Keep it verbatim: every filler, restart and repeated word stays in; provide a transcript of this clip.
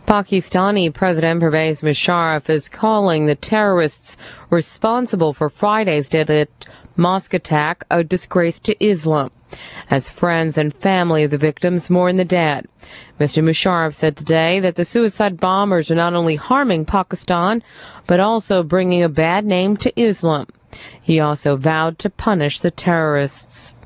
Pakistani President Pervez Musharraf is calling the terrorists responsible for Friday's deadly mosque attack a disgrace to Islam, as friends and family of the victims mourn the dead. Mister Musharraf said today that the suicide bombers are not only harming Pakistan, but also bringing a bad name to Islam. He also vowed to punish the terrorists.